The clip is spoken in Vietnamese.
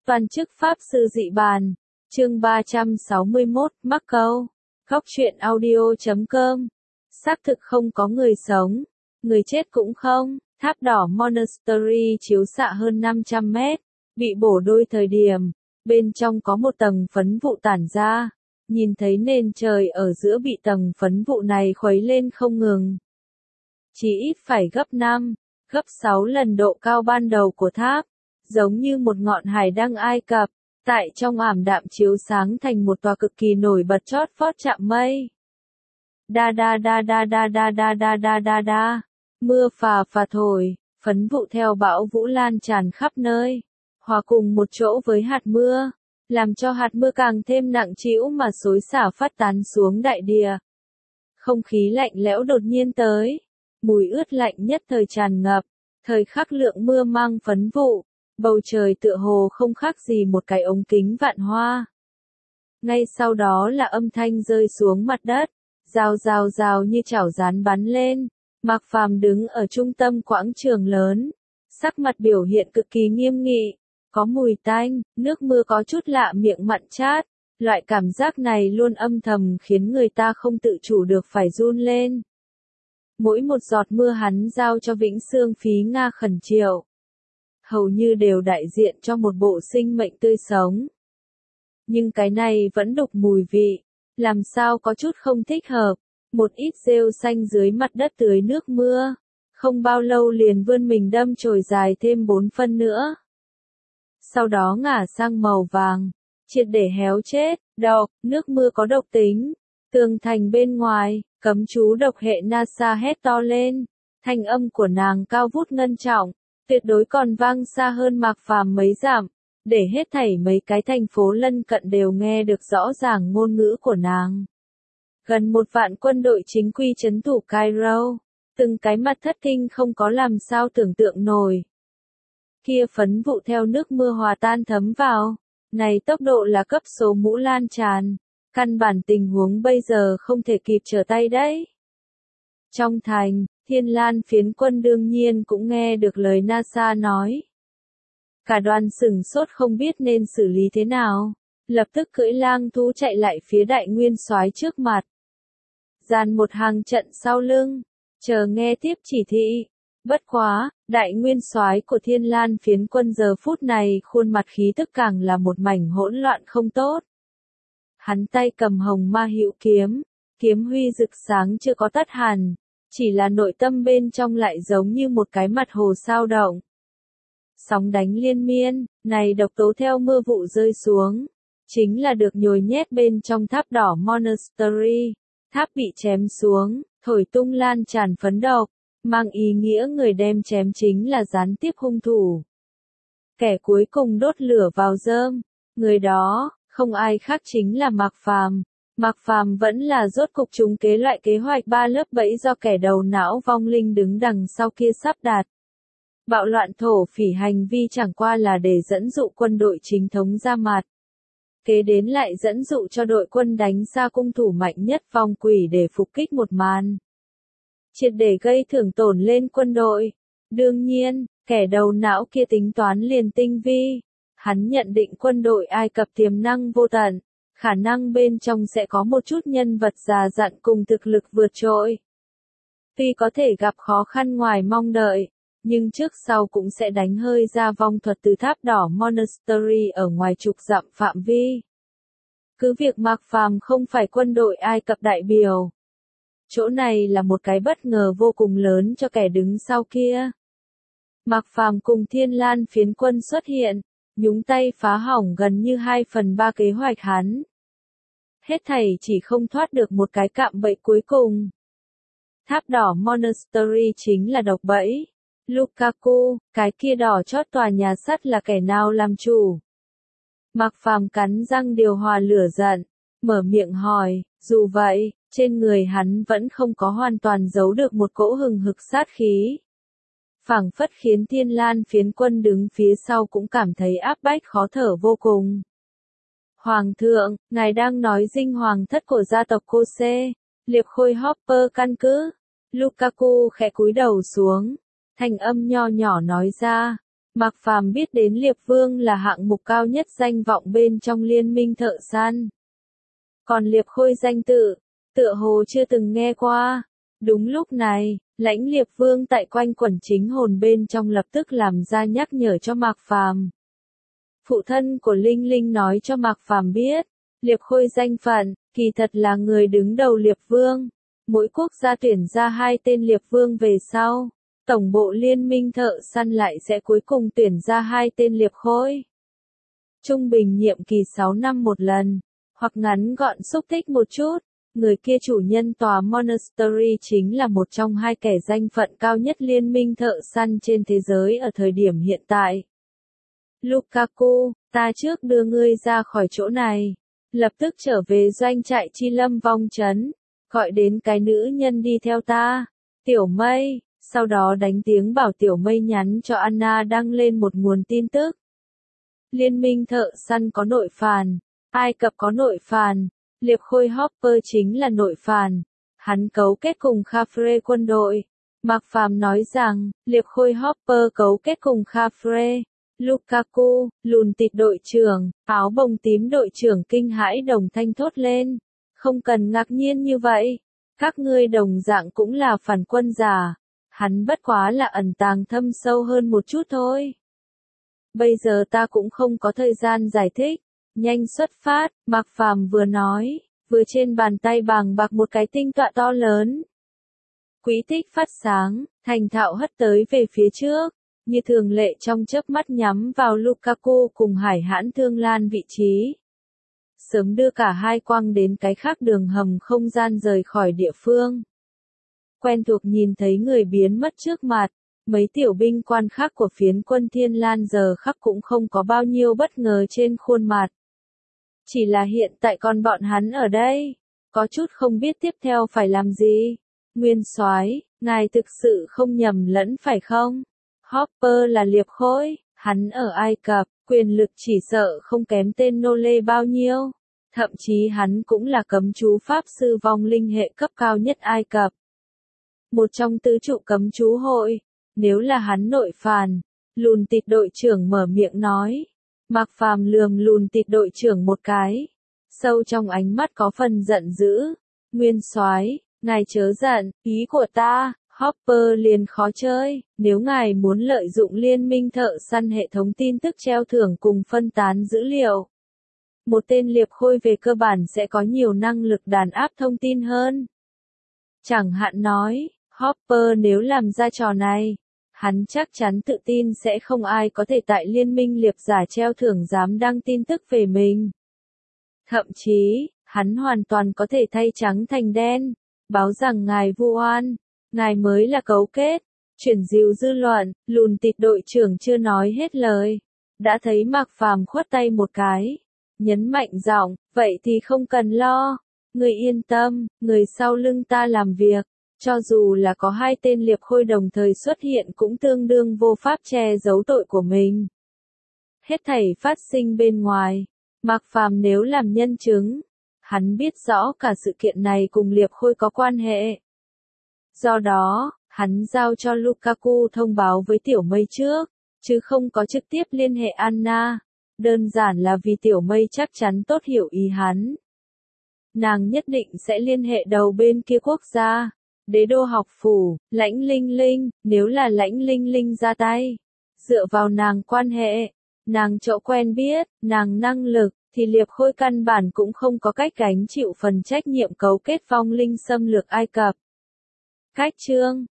Toàn chức Pháp Sư Dị Bàn, chương 361, mắc câu. Góc truyện audio.com. Xác thực không có người sống, người chết cũng không. Tháp đỏ Monastery chiếu xạ hơn 500 mét, bị bổ đôi thời điểm, bên trong có một tầng phấn vụ tản ra, nhìn thấy nền trời ở giữa bị tầng phấn vụ này khuấy lên không ngừng. Chỉ ít phải gấp 5, gấp 6 lần độ cao ban đầu của tháp, giống như một ngọn hải đăng Ai Cập, tại trong ảm đạm chiếu sáng thành một tòa cực kỳ nổi bật chót vót chạm mây. Đa đa đa đa đa đa đa đa đa đa đa. Mưa phà phà thổi, phấn vụ theo bão vũ lan tràn khắp nơi, hòa cùng một chỗ với hạt mưa, làm cho hạt mưa càng thêm nặng trĩu mà xối xả phát tán xuống đại địa. Không khí lạnh lẽo đột nhiên tới, mùi ướt lạnh nhất thời tràn ngập, thời khắc lượng mưa mang phấn vụ, bầu trời tựa hồ không khác gì một cái ống kính vạn hoa. Ngay sau đó là âm thanh rơi xuống mặt đất, rào rào rào như chảo rán bắn lên. Mạc Phàm đứng ở trung tâm quảng trường lớn, sắc mặt biểu hiện cực kỳ nghiêm nghị, có mùi tanh, nước mưa có chút lạ miệng mặn chát, loại cảm giác này luôn âm thầm khiến người ta không tự chủ được phải run lên. Mỗi một giọt mưa hắn giao cho Vĩnh Xương Phí Nga khẩn triệu, hầu như đều đại diện cho một bộ sinh mệnh tươi sống. Nhưng cái này vẫn đục mùi vị, làm sao có chút không thích hợp. Một ít rêu xanh dưới mặt đất tưới nước mưa, không bao lâu liền vươn mình đâm chồi dài thêm 4 phân nữa. Sau đó ngả sang màu vàng, triệt để héo chết, độc, nước mưa có độc tính. Tường thành bên ngoài, cấm chú độc hệ NASA hét to lên, thanh âm của nàng cao vút ngân trọng, tuyệt đối còn vang xa hơn Mạc Phàm mấy dặm, để hết thảy mấy cái thành phố lân cận đều nghe được rõ ràng ngôn ngữ của nàng. Gần 1 vạn quân đội chính quy trấn thủ Cairo, từng cái mặt thất kinh không có làm sao tưởng tượng nổi. Kia phấn vụ theo nước mưa hòa tan thấm vào, này tốc độ là cấp số mũ lan tràn, căn bản tình huống bây giờ không thể kịp trở tay đấy. Trong thành, Thiên Lan phiến quân đương nhiên cũng nghe được lời NASA nói. Cả đoàn sửng sốt không biết nên xử lý thế nào, lập tức cưỡi lang thú chạy lại phía đại nguyên soái trước mặt. Dàn một hàng trận sau lưng, chờ nghe tiếp chỉ thị. Bất quá, đại nguyên soái của Thiên Lan phiến quân giờ phút này khuôn mặt khí tức càng là một mảnh hỗn loạn không tốt. Hắn tay cầm hồng ma hữu kiếm, kiếm huy rực sáng chưa có tắt hẳn, chỉ là nội tâm bên trong lại giống như một cái mặt hồ sao động. Sóng đánh liên miên, này độc tố theo mưa vụ rơi xuống, chính là được nhồi nhét bên trong tháp đỏ Monastery. Tháp bị chém xuống, thổi tung lan tràn phấn độc, mang ý nghĩa người đem chém chính là gián tiếp hung thủ. Kẻ cuối cùng đốt lửa vào rơm, người đó, không ai khác chính là Mạc Phàm. Mạc Phàm vẫn là rốt cục trúng kế loại kế hoạch 3 lớp bẫy do kẻ đầu não vong linh đứng đằng sau kia sắp đặt. Bạo loạn thổ phỉ hành vi chẳng qua là để dẫn dụ quân đội chính thống ra mặt. Kế đến lại dẫn dụ cho đội quân đánh ra cung thủ mạnh nhất vong quỷ để phục kích một màn. Triệt để gây thương tổn lên quân đội. Đương nhiên, kẻ đầu não kia tính toán liền tinh vi. Hắn nhận định quân đội Ai Cập tiềm năng vô tận, khả năng bên trong sẽ có một chút nhân vật già dặn cùng thực lực vượt trội. Tuy có thể gặp khó khăn ngoài mong đợi, nhưng trước sau cũng sẽ đánh hơi ra vong thuật từ tháp đỏ Monastery ở ngoài chục dặm phạm vi. Cứ việc Mạc Phàm không phải quân đội Ai Cập đại biểu. Chỗ này là một cái bất ngờ vô cùng lớn cho kẻ đứng sau kia. Mạc Phàm cùng Thiên Lan phiến quân xuất hiện, nhúng tay phá hỏng gần như 2/3 kế hoạch hắn. Hết thảy chỉ không thoát được một cái cạm bẫy cuối cùng. Tháp đỏ Monastery chính là độc bẫy. Lukaku, cái kia đỏ chót tòa nhà sắt là kẻ nào làm chủ? Mạc Phàm cắn răng điều hòa lửa giận, mở miệng hỏi, dù vậy, trên người hắn vẫn không có hoàn toàn giấu được một cỗ hừng hực sát khí. Phảng phất khiến Thiên Lan phiến quân đứng phía sau cũng cảm thấy áp bách khó thở vô cùng. Hoàng thượng, ngài đang nói dinh hoàng thất của gia tộc Kose, liệp khôi Hopper căn cứ. Lukaku khẽ cúi đầu xuống, thanh âm nho nhỏ nói ra, Mạc Phàm biết đến Liệp Vương là hạng mục cao nhất danh vọng bên trong liên minh thợ săn. Còn Liệp Khôi danh tự, tựa hồ chưa từng nghe qua. Đúng lúc này, lãnh Liệp Vương tại quanh quẩn chính hồn bên trong lập tức làm ra nhắc nhở cho Mạc Phàm. Phụ thân của Linh Linh nói cho Mạc Phàm biết, Liệp Khôi danh phận, kỳ thật là người đứng đầu Liệp Vương. Mỗi quốc gia tuyển ra 2 tên Liệp Vương về sau, tổng bộ liên minh thợ săn lại sẽ cuối cùng tuyển ra 2 tên Liệp Khôi. Trung bình nhiệm kỳ 6 năm một lần, hoặc ngắn gọn xúc tích một chút, người kia chủ nhân tòa Monastery chính là một trong 2 kẻ danh phận cao nhất liên minh thợ săn trên thế giới ở thời điểm hiện tại. Lukaku, ta trước đưa ngươi ra khỏi chỗ này, lập tức trở về doanh trại Chi Lâm Vong Trấn, gọi đến cái nữ nhân đi theo ta, Tiểu Mây, sau đó đánh tiếng bảo Tiểu Mây nhắn cho Anna đăng lên một nguồn tin tức. Liên minh thợ săn có nội phàn, Ai Cập có nội phàn, Liệp Khôi Hopper chính là nội phàn, hắn cấu kết cùng Khafre quân đội. Mạc Phàm nói rằng, Liệp Khôi Hopper cấu kết cùng Khafre. Lukaku, lùn tịt đội trưởng, áo bông tím đội trưởng kinh hãi đồng thanh thốt lên. Không cần ngạc nhiên như vậy. Các ngươi đồng dạng cũng là phản quân giả. Hắn bất quá là ẩn tàng thâm sâu hơn một chút thôi. Bây giờ ta cũng không có thời gian giải thích. Nhanh xuất phát, Mạc Phàm vừa nói, vừa trên bàn tay bàng bạc một cái tinh tọa to lớn. Quỹ tích phát sáng, thành thạo hất tới về phía trước. Như thường lệ trong chớp mắt nhắm vào Lukaku cùng Hải Hãn Thương Lan vị trí. Sớm đưa cả hai quăng đến cái khác đường hầm không gian rời khỏi địa phương. Quen thuộc nhìn thấy người biến mất trước mặt, mấy tiểu binh quan khác của phiến quân Thiên Lan giờ khắc cũng không có bao nhiêu bất ngờ trên khuôn mặt. Chỉ là hiện tại con bọn hắn ở đây, có chút không biết tiếp theo phải làm gì. Nguyên soái, ngài thực sự không nhầm lẫn phải không? Hopper là Liệp Khôi, hắn ở Ai Cập, quyền lực chỉ sợ không kém tên nô lê bao nhiêu. Thậm chí hắn cũng là cấm chú pháp sư vong linh hệ cấp cao nhất Ai Cập. Một trong tứ trụ cấm chú hội, nếu là hắn nội phàn, lùn tịt đội trưởng mở miệng nói. Mạc Phàm lườm lùn tịt đội trưởng một cái, sâu trong ánh mắt có phần giận dữ. Nguyên soái, ngài chớ giận, ý của ta, Hopper liền khó chơi, nếu ngài muốn lợi dụng liên minh thợ săn hệ thống tin tức treo thưởng cùng phân tán dữ liệu. Một tên Liệp Khôi về cơ bản sẽ có nhiều năng lực đàn áp thông tin hơn. Chẳng hạn nói, Hopper nếu làm ra trò này, hắn chắc chắn tự tin sẽ không ai có thể tại liên minh Liệp giả treo thưởng dám đăng tin tức về mình. Thậm chí, hắn hoàn toàn có thể thay trắng thành đen, báo rằng ngài vu oan, ngài mới là cấu kết, chuyển dìu dư luận. Lùn tịt đội trưởng chưa nói hết lời, đã thấy Mạc Phàm khuất tay một cái, nhấn mạnh giọng, vậy thì không cần lo, người yên tâm, người sau lưng ta làm việc. Cho dù là có 2 tên Liệp Khôi đồng thời xuất hiện cũng tương đương vô pháp che giấu tội của mình. Hết thảy phát sinh bên ngoài, Mạc Phàm nếu làm nhân chứng, hắn biết rõ cả sự kiện này cùng Liệp Khôi có quan hệ. Do đó, hắn giao cho Lukaku thông báo với Tiểu Mây trước, chứ không có trực tiếp liên hệ Anna, đơn giản là vì Tiểu Mây chắc chắn tốt hiểu ý hắn. Nàng nhất định sẽ liên hệ đầu bên kia quốc gia. Đế đô học phủ, Lãnh Linh Linh, nếu là Lãnh Linh Linh ra tay, dựa vào nàng quan hệ, nàng chỗ quen biết, nàng năng lực, thì Liệp Khôi căn bản cũng không có cách gánh chịu phần trách nhiệm cấu kết vong linh xâm lược Ai Cập. Cách chương